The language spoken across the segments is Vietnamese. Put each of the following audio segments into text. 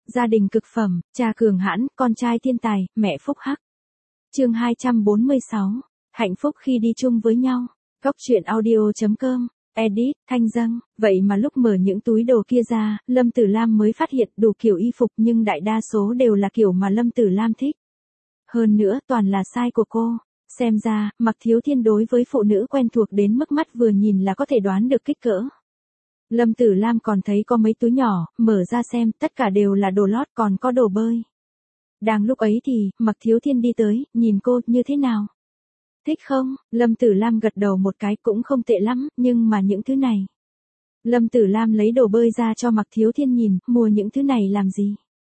Gia đình cực phẩm, cha cường hãn, con trai thiên tài, mẹ phúc hắc. Chương 246. Hạnh phúc khi đi chung với nhau. Góc truyện audio.com. Edit, Thanh Dâng. Vậy mà lúc mở những túi đồ kia ra, Lâm Tử Lam mới phát hiện đủ kiểu y phục nhưng đại đa số đều là kiểu mà Lâm Tử Lam thích. Hơn nữa toàn là size của cô. Xem ra, Mạc Thiếu Thiên đối với phụ nữ quen thuộc đến mức mắt vừa nhìn là có thể đoán được kích cỡ. Lâm Tử Lam còn thấy có mấy túi nhỏ, mở ra xem, tất cả đều là đồ lót còn có đồ bơi. Đang lúc ấy thì, Mạc Thiếu Thiên đi tới, nhìn cô, như thế nào? Thích không? Lâm Tử Lam gật đầu một cái, cũng không tệ lắm, nhưng mà những thứ này. Lâm Tử Lam lấy đồ bơi ra cho Mạc Thiếu Thiên nhìn, mua những thứ này làm gì?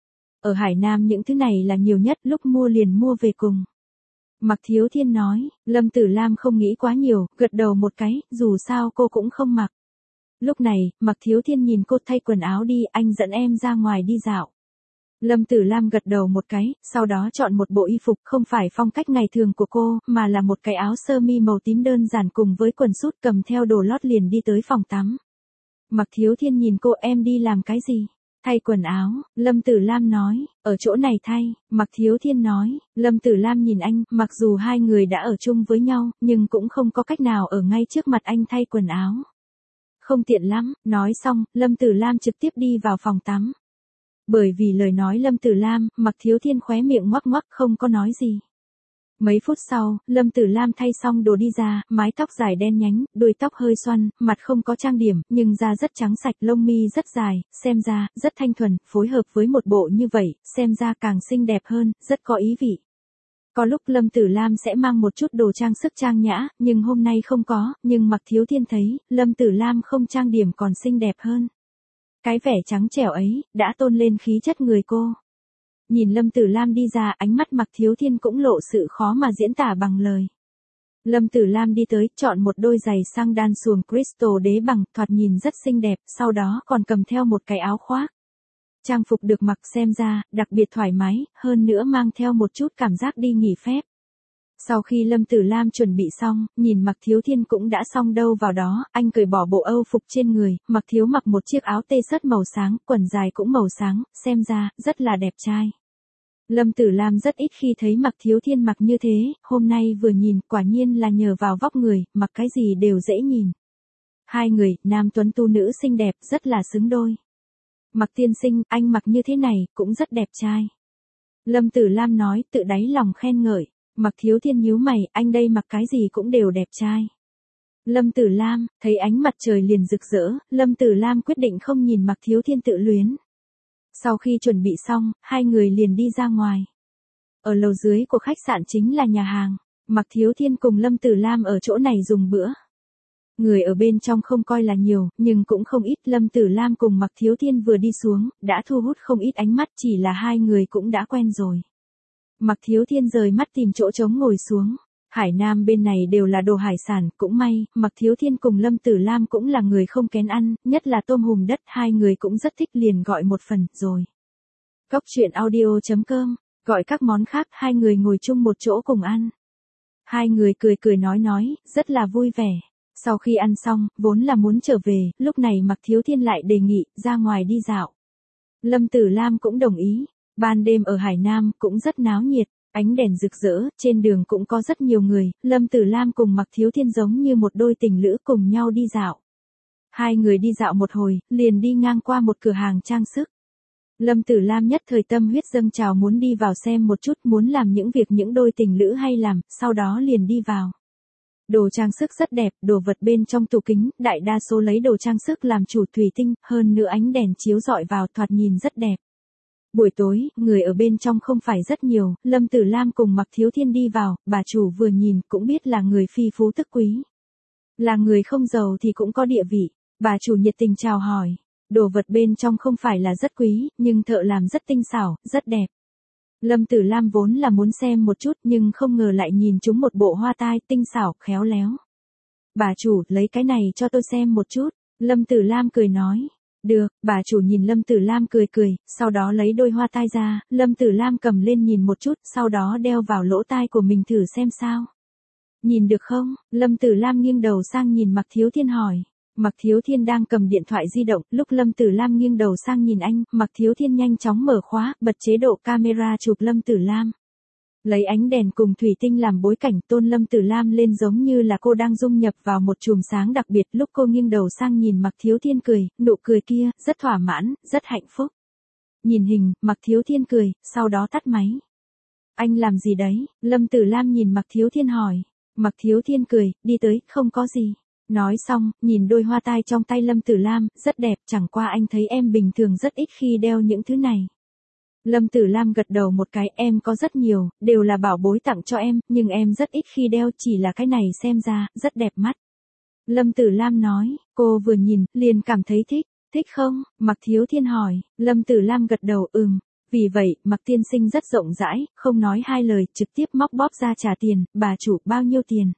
Ở Hải Nam những thứ này là nhiều nhất, lúc mua liền mua về cùng. Mạc Thiếu Thiên nói, Lâm Tử Lam không nghĩ quá nhiều, gật đầu một cái, dù sao cô cũng không mặc. Lúc này, Mạc Thiếu Thiên nhìn cô thay quần áo đi, anh dẫn em ra ngoài đi dạo. Lâm Tử Lam gật đầu một cái, sau đó chọn một bộ y phục không phải phong cách ngày thường của cô, mà là một cái áo sơ mi màu tím đơn giản cùng với quần sút cầm theo đồ lót liền đi tới phòng tắm. Mạc Thiếu Thiên nhìn cô, em đi làm cái gì? Thay quần áo, Lâm Tử Lam nói, ở chỗ này thay, Mạc Thiếu Thiên nói, Lâm Tử Lam nhìn anh, mặc dù hai người đã ở chung với nhau, nhưng cũng không có cách nào ở ngay trước mặt anh thay quần áo. Không tiện lắm, nói xong, Lâm Tử Lam trực tiếp đi vào phòng tắm. Bởi vì lời nói Lâm Tử Lam, Mạc Thiếu Thiên khóe miệng ngoắc ngoắc không có nói gì. Mấy phút sau, Lâm Tử Lam thay xong đồ đi ra, mái tóc dài đen nhánh, đuôi tóc hơi xoăn, mặt không có trang điểm, nhưng da rất trắng sạch, lông mi rất dài, xem ra, rất thanh thuần, phối hợp với một bộ như vậy, xem ra càng xinh đẹp hơn, rất có ý vị. Có lúc Lâm Tử Lam sẽ mang một chút đồ trang sức trang nhã, nhưng hôm nay không có, nhưng Mạc Thiếu Thiên thấy, Lâm Tử Lam không trang điểm còn xinh đẹp hơn. Cái vẻ trắng trẻo ấy, đã tôn lên khí chất người cô. Nhìn Lâm Tử Lam đi ra, ánh mắt Mạc Thiếu Thiên cũng lộ sự khó mà diễn tả bằng lời. Lâm Tử Lam đi tới, chọn một đôi giày sang đan xuồng crystal đế bằng, thoạt nhìn rất xinh đẹp, sau đó còn cầm theo một cái áo khoác. Trang phục được mặc xem ra, đặc biệt thoải mái, hơn nữa mang theo một chút cảm giác đi nghỉ phép. Sau khi Lâm Tử Lam chuẩn bị xong, nhìn Mạc Thiếu Thiên cũng đã xong đâu vào đó, anh cởi bỏ bộ âu phục trên người, Mạc Thiếu mặc một chiếc áo tê sớt màu sáng, quần dài cũng màu sáng, xem ra, rất là đẹp trai. Lâm Tử Lam rất ít khi thấy Mạc Thiếu Thiên mặc như thế, hôm nay vừa nhìn, quả nhiên là nhờ vào vóc người, mặc cái gì đều dễ nhìn. Hai người, nam tuấn tu nữ xinh đẹp, rất là xứng đôi. Mạc tiên sinh, anh mặc như thế này, cũng rất đẹp trai. Lâm Tử Lam nói, tự đáy lòng khen ngợi. Mạc Thiếu Thiên nhíu mày, anh đây mặc cái gì cũng đều đẹp trai. Lâm Tử Lam, thấy ánh mặt trời liền rực rỡ, Lâm Tử Lam quyết định không nhìn Mạc Thiếu Thiên tự luyến. Sau khi chuẩn bị xong, hai người liền đi ra ngoài. Ở lầu dưới của khách sạn chính là nhà hàng, Mạc Thiếu Thiên cùng Lâm Tử Lam ở chỗ này dùng bữa. Người ở bên trong không coi là nhiều, nhưng cũng không ít. Lâm Tử Lam cùng Mạc Thiếu Thiên vừa đi xuống, đã thu hút không ít ánh mắt, chỉ là hai người cũng đã quen rồi. Mạc Thiếu Thiên rời mắt tìm chỗ trống ngồi xuống. Hải Nam bên này đều là đồ hải sản, cũng may, Mạc Thiếu Thiên cùng Lâm Tử Lam cũng là người không kén ăn, nhất là tôm hùm đất, hai người cũng rất thích liền gọi một phần, rồi. Góc truyện audio.com, gọi các món khác, hai người ngồi chung một chỗ cùng ăn. Hai người cười cười nói, rất là vui vẻ. Sau khi ăn xong, vốn là muốn trở về, lúc này Mạc Thiếu Thiên lại đề nghị, ra ngoài đi dạo. Lâm Tử Lam cũng đồng ý. Ban đêm ở Hải Nam cũng rất náo nhiệt, ánh đèn rực rỡ, trên đường cũng có rất nhiều người, Lâm Tử Lam cùng Mạc Thiếu Thiên giống như một đôi tình lữ cùng nhau đi dạo. Hai người đi dạo một hồi, liền đi ngang qua một cửa hàng trang sức. Lâm Tử Lam nhất thời tâm huyết dâng trào muốn đi vào xem một chút, muốn làm những việc những đôi tình lữ hay làm, sau đó liền đi vào. Đồ trang sức rất đẹp, đồ vật bên trong tủ kính, đại đa số lấy đồ trang sức làm chủ thủy tinh, hơn nữa ánh đèn chiếu rọi vào thoạt nhìn rất đẹp. Buổi tối, người ở bên trong không phải rất nhiều, Lâm Tử Lam cùng Mạc Thiếu Thiên đi vào, bà chủ vừa nhìn cũng biết là người phi phú tức quý. Là người không giàu thì cũng có địa vị, bà chủ nhiệt tình chào hỏi. Đồ vật bên trong không phải là rất quý, nhưng thợ làm rất tinh xảo, rất đẹp. Lâm Tử Lam vốn là muốn xem một chút nhưng không ngờ lại nhìn chúng một bộ hoa tai tinh xảo, khéo léo. Bà chủ, lấy cái này cho tôi xem một chút, Lâm Tử Lam cười nói. Được, bà chủ nhìn Lâm Tử Lam cười, sau đó lấy đôi hoa tai ra, Lâm Tử Lam cầm lên nhìn một chút, sau đó đeo vào lỗ tai của mình thử xem sao. Nhìn được không? Lâm Tử Lam nghiêng đầu sang nhìn Mạc Thiếu Thiên hỏi. Mạc Thiếu Thiên đang cầm điện thoại di động, lúc Lâm Tử Lam nghiêng đầu sang nhìn anh, Mạc Thiếu Thiên nhanh chóng mở khóa, bật chế độ camera chụp Lâm Tử Lam. Lấy ánh đèn cùng thủy tinh làm bối cảnh, tôn Lâm Tử Lam lên giống như là cô đang dung nhập vào một chùm sáng đặc biệt. Lúc cô nghiêng đầu sang nhìn Mạc Thiếu Thiên cười, nụ cười kia, rất thỏa mãn, rất hạnh phúc. Nhìn hình, Mạc Thiếu Thiên cười, sau đó tắt máy. Anh làm gì đấy? Lâm Tử Lam nhìn Mạc Thiếu Thiên hỏi. Mạc Thiếu Thiên cười, đi tới, không có gì. Nói xong, nhìn đôi hoa tai trong tay Lâm Tử Lam, rất đẹp, chẳng qua anh thấy em bình thường rất ít khi đeo những thứ này. Lâm Tử Lam gật đầu một cái, em có rất nhiều, đều là bảo bối tặng cho em, nhưng em rất ít khi đeo, chỉ là cái này xem ra, rất đẹp mắt. Lâm Tử Lam nói, cô vừa nhìn, liền cảm thấy thích, thích không? Mạc Thiếu Thiên hỏi, Lâm Tử Lam gật đầu, Vì vậy, Mạc tiên sinh rất rộng rãi, không nói hai lời, trực tiếp móc bóp ra trả tiền, bà chủ, bao nhiêu tiền?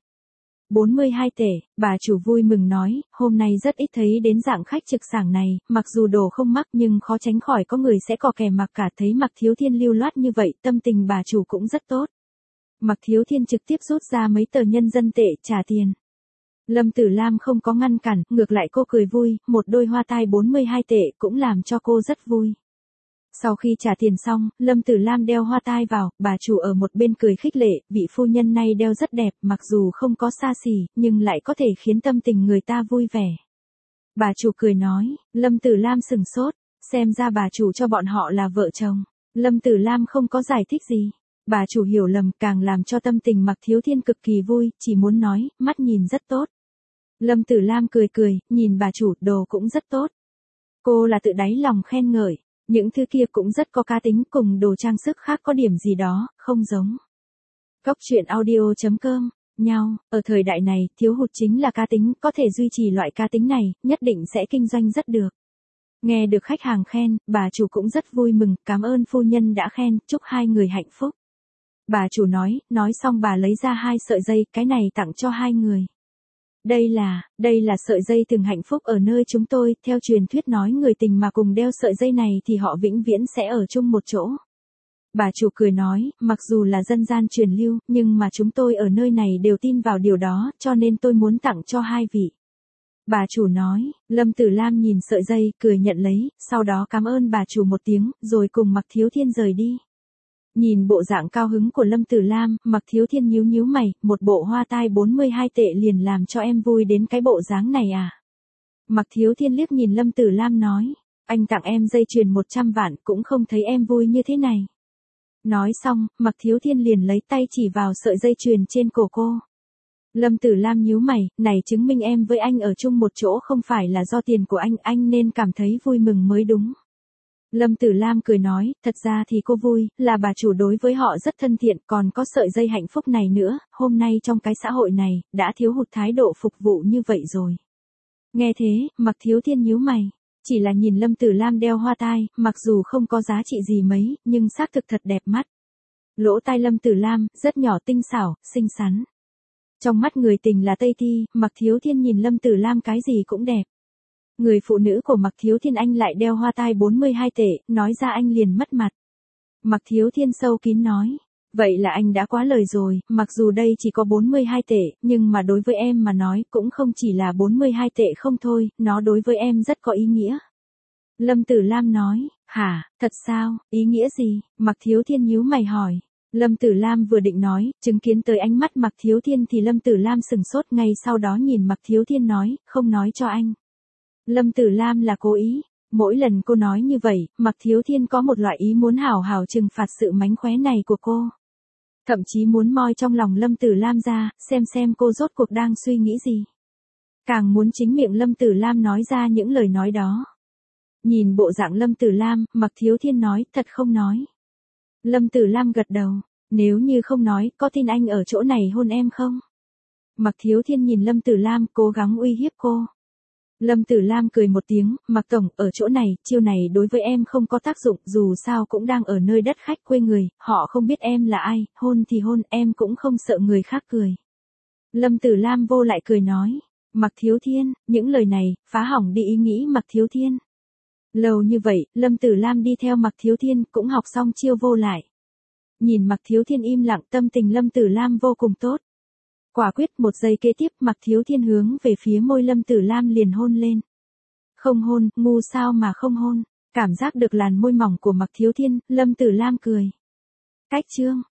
42 tệ, bà chủ vui mừng nói, hôm nay rất ít thấy đến dạng khách trực sảng này, mặc dù đồ không mắc nhưng khó tránh khỏi có người sẽ cò kè mặc cả. Thấy Mạc Thiếu Thiên lưu loát như vậy, tâm tình bà chủ cũng rất tốt. Mạc Thiếu Thiên trực tiếp rút ra mấy tờ nhân dân tệ, trả tiền. Lâm Tử Lam không có ngăn cản, ngược lại cô cười vui, một đôi hoa tai 42 tệ cũng làm cho cô rất vui. Sau khi trả tiền xong, Lâm Tử Lam đeo hoa tai vào, bà chủ ở một bên cười khích lệ, vị phu nhân này đeo rất đẹp, mặc dù không có xa xỉ, nhưng lại có thể khiến tâm tình người ta vui vẻ. Bà chủ cười nói, Lâm Tử Lam sừng sốt, xem ra bà chủ cho bọn họ là vợ chồng. Lâm Tử Lam không có giải thích gì. Bà chủ hiểu lầm, càng làm cho tâm tình Mạc Thiếu Thiên cực kỳ vui, chỉ muốn nói, mắt nhìn rất tốt. Lâm Tử Lam cười cười, nhìn bà chủ, đồ cũng rất tốt. Cô là tự đáy lòng khen ngợi. Những thứ kia cũng rất có cá tính, cùng đồ trang sức khác có điểm gì đó, không giống. Cóc truyện audio.com, nhau, ở thời đại này, thiếu hụt chính là cá tính, có thể duy trì loại cá tính này, nhất định sẽ kinh doanh rất được. Nghe được khách hàng khen, bà chủ cũng rất vui mừng, cảm ơn phu nhân đã khen, chúc hai người hạnh phúc. Bà chủ nói xong bà lấy ra 2 sợi dây, cái này tặng cho 2 người. Đây là sợi dây từng hạnh phúc ở nơi chúng tôi, theo truyền thuyết nói người tình mà cùng đeo sợi dây này thì họ vĩnh viễn sẽ ở chung một chỗ. Bà chủ cười nói, mặc dù là dân gian truyền lưu, nhưng mà chúng tôi ở nơi này đều tin vào điều đó, cho nên tôi muốn tặng cho 2 vị. Bà chủ nói, Lâm Tử Lam nhìn sợi dây, cười nhận lấy, sau đó cảm ơn bà chủ một tiếng, rồi cùng Mạc Thiếu Thiên rời đi. Nhìn bộ dạng cao hứng của Lâm Tử Lam, Mạc Thiếu Thiên nhíu mày, một bộ hoa tai 42 tệ liền làm cho em vui đến cái bộ dáng này à? Mạc Thiếu Thiên liếc nhìn Lâm Tử Lam nói, anh tặng em dây chuyền 100 vạn cũng không thấy em vui như thế này. Nói xong, Mạc Thiếu Thiên liền lấy tay chỉ vào sợi dây chuyền trên cổ cô. Lâm Tử Lam nhíu mày, này chứng minh em với anh ở chung một chỗ không phải là do tiền của anh nên cảm thấy vui mừng mới đúng. Lâm Tử Lam cười nói, thật ra thì cô vui, là bà chủ đối với họ rất thân thiện, còn có sợi dây hạnh phúc này nữa, hôm nay trong cái xã hội này, đã thiếu hụt thái độ phục vụ như vậy rồi. Nghe thế, Mạc Thiếu Thiên nhíu mày, chỉ là nhìn Lâm Tử Lam đeo hoa tai, mặc dù không có giá trị gì mấy, nhưng xác thực thật đẹp mắt. Lỗ tai Lâm Tử Lam, rất nhỏ tinh xảo, xinh xắn. Trong mắt người tình là Tây Thi, Mạc Thiếu Thiên nhìn Lâm Tử Lam cái gì cũng đẹp. Người phụ nữ của Mạc Thiếu Thiên anh lại đeo hoa tai 42 tệ, nói ra anh liền mất mặt. Mạc Thiếu Thiên sâu kín nói, vậy là anh đã quá lời rồi, mặc dù đây chỉ có 42 tệ, nhưng mà đối với em mà nói cũng không chỉ là 42 tệ không thôi, nó đối với em rất có ý nghĩa. Lâm Tử Lam nói, hả, thật sao, ý nghĩa gì? Mạc Thiếu Thiên nhíu mày hỏi. Lâm Tử Lam vừa định nói, chứng kiến tới ánh mắt Mạc Thiếu Thiên thì Lâm Tử Lam sừng sốt, ngay sau đó nhìn Mạc Thiếu Thiên nói, không nói cho anh. Lâm Tử Lam là cố ý, mỗi lần cô nói như vậy, Mạc Thiếu Thiên có một loại ý muốn hảo hảo trừng phạt sự mánh khóe này của cô. Thậm chí muốn moi trong lòng Lâm Tử Lam ra, xem cô rốt cuộc đang suy nghĩ gì. Càng muốn chính miệng Lâm Tử Lam nói ra những lời nói đó. Nhìn bộ dạng Lâm Tử Lam, Mạc Thiếu Thiên nói, thật không nói. Lâm Tử Lam gật đầu, nếu như không nói, có tin anh ở chỗ này hôn em không? Mạc Thiếu Thiên nhìn Lâm Tử Lam, cố gắng uy hiếp cô. Lâm Tử Lam cười một tiếng, Mạc Tổng, ở chỗ này, chiêu này đối với em không có tác dụng, dù sao cũng đang ở nơi đất khách quê người, họ không biết em là ai, hôn thì hôn, em cũng không sợ người khác cười. Lâm Tử Lam vô lại cười nói, Mạc Thiếu Thiên, những lời này, phá hỏng đi ý nghĩ Mạc Thiếu Thiên. Lâu như vậy, Lâm Tử Lam đi theo Mạc Thiếu Thiên, cũng học xong chiêu vô lại. Nhìn Mạc Thiếu Thiên im lặng, tâm tình Lâm Tử Lam vô cùng tốt. Quả quyết một giây kế tiếp Mạc Thiếu Thiên hướng về phía môi Lâm Tử Lam liền hôn lên. Không hôn, ngu sao mà không hôn. Cảm giác được làn môi mỏng của Mạc Thiếu Thiên, Lâm Tử Lam cười. Cách chương.